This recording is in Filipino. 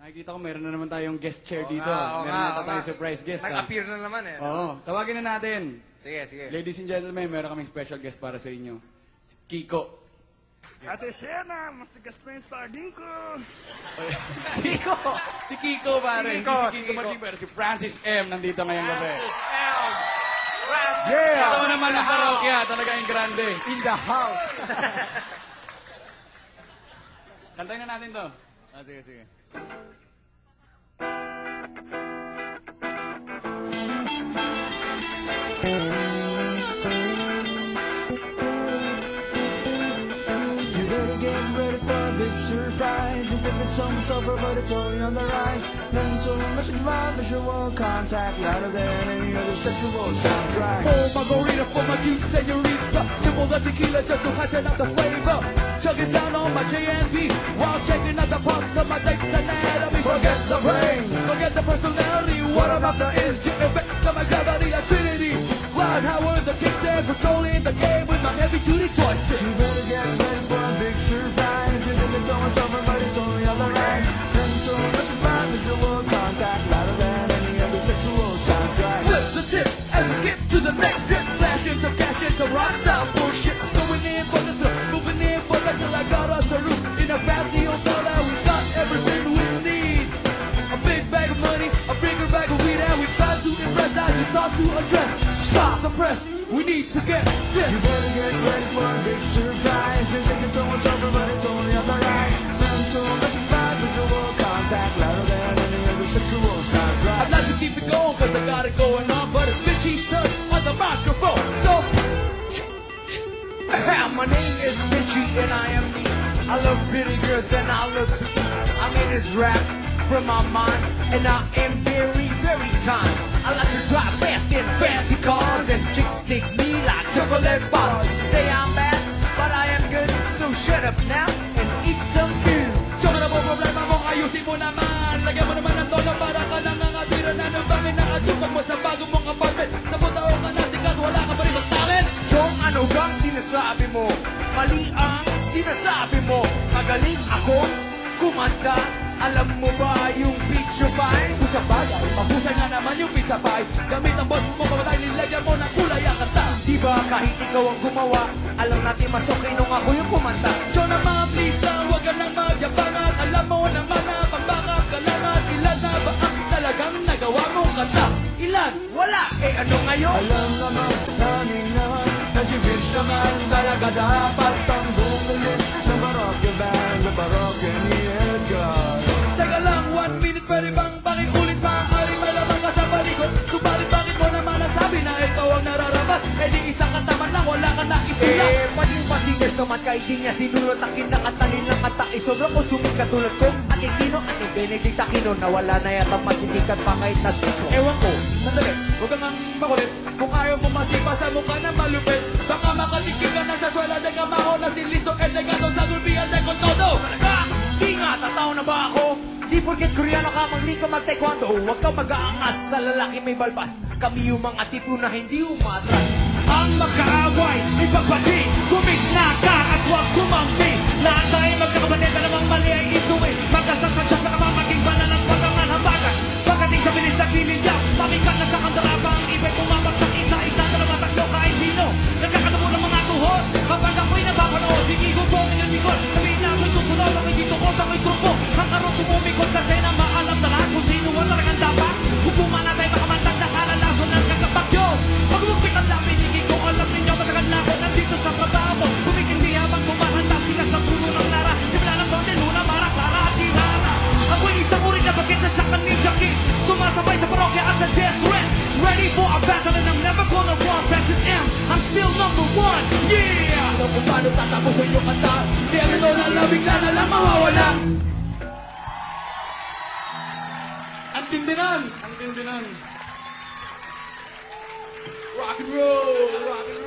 Nakikita ko meron na naman tayong guest chair Oo dito. nga, oo Meron nga, na oo tayong nga. surprise guest. Nag-appear na naman eh. Oo, tawagin na natin. Sige, sige. Ladies and gentlemen, meron kaming special guest para sa inyo. Si Kiko. Ate Shena, matigas na yung saging ko. Kiko! Si Kiko, pare. Kiko, Hindi si si Kiko Kiko. Maching, pero si Francis M. nandito ngayong gabi. Yeah! Ito naman ang parokya, talaga yung grande. In the house. Kantayin na natin to. Ah, sige, sige. You better get ready for a big surprise. You think it's almost over, but it's only on the rise. Mental, message, visual contact, louder than any other sexual soundtrack. Oh, margarita for my cute senorita. Simple as tequila just to heighten up the flavor. Chugging down on my JNB while checking out the parts of my date's anatomy. Forget the brain, forget the personality. What I'm after is the effect of my gravity, a trinity. Rod Howard, the kickstand, controlling the game with my heavy-duty joystick. You better get ready for a big surprise. You think it's almost over, but it's only on the rise. Mental, message, visual contact, louder than any other sexual soundtrack. Flip the tip and skip to the next tip. Flash into cash into rock style bullshit. Going in for the thrill, moving in for the kill. I got us a roof in a fancy hotel and we got everything we need. A big bag of money, a bigger bag of weed, and we try to impress as you thought to address. Stop the press, we need to get this. You better get ready for a big surprise. You think it's almost over, but it's only on the rise. Mental, message, visual contact, louder than any other sexual soundtrack. I'd like to keep it going cause I got it going on, but it's Fishy's turn on the microphone. So, My name is Mitchie and I am me. I love pretty girls and I love to eat. I made this rap from my mind and I am very, very kind. I like to drive fast in fancy cars and chicks stick me like chocolate bars. Say I'm bad, but I am good. So shut up now and eat some food. Tsaka na po problema mong ayusin mo naman. Lagyan mo naman ng tono para ka nang nangatira na ng bangin na atupag mo sa bago mong apartment. Sa butaw ka na sikat, wala ka pa rin sa talent. Chong, ano bang sinasabi mo? Mali ang sinasabi mo. Magaling ako kumanta. Alam mo ba yung picture fine? Kung sa bagay, mahusay nga naman yung pizza pie. Gamit ang boss mo, kamatay, nilagyan mo ng kulay ang kanta. Di ba kahit ikaw ang gumawa, alam natin mas okay nung ako yung kumanta. Diyo naman, please lang, huwag ka nang magyabang at alam mo naman na pambakap ka lang at ilan na ba ang talagang nagawa mong kanta? Ilan? Wala! Eh ano ngayon? Alam naman namin naman na si Vince naman talaga dapat ang bumulis ng parokya band, ng parokya ni Edgar. Teka lang, 1 minute, pwede bang pakiulit? Maaari malamang ka sa palikod. Subalit bakit mo naman nasabi na ikaw ang nararapat? Eh di isang kanta man lang, wala ka na isula. Paging pasingers naman kahit di niya sinulot ang kinakatanin ng kata. Sobrang kusumit katulad ko at Tino at ni Benedict Aquino na wala na yata masisikat pa kahit na sino. Ewan ko, sandali, huwag kang ang makulit. Kung ayaw mo masipa sa mukha na malupit, baka makatikim ka na sa swela de kamaho na si Listo et legato sa gulpihan de con todo. Talaga? Di nga, tataw na ba ako? Di porket Koreano ka, mangli ka mag-taekwondo. Huwag kang mag-aangas sa lalaki may balbas. Kami yung mga tipo na hindi umatras. Ang magkaaway, ipagpati, gumisna ka at huwag kumampi. Lahat tayo magkakabaneta namang mali ay ituwi. Magkasasasyak na kamamaging bala ng pagangan hambagan. Pagdating sa bilis na gilid pamikat na sa kandarapa ang ibig bumabagsak isa-isa na namataklo kahit sino. Nagkakatabo ng mga tuhod, kapag ako'y napapanood, sige gumpong yung likod. Sabihin na ako'y susunod, ako'y dito ko, ako'y trupo. Ang karot tumumikot kasi na maalam na lahat kung sino ang talagang dapat. Hukuman natin makamantag na kalalason ng kakapakyo. Magmupit ang labi, hindi ko alam ninyo matagal na ako nandito sa trabaho. Kumikindi habang kumahantas, tigas ng puno ng lara. Simula ng konti, luna, mara, para at tirara. Ako'y isang uri na bakit na sa kanidya kid. Sumasabay sa parokya at sa death threat. Ready for a battle and I'm never gonna run back to M. I'm still number one, yeah! Alam kung paano tatapusin yung kanta. Di ang ito na bigla na lang mawawala. Ang tindi nun! Ang tindi nun! Rock and roll! Rock and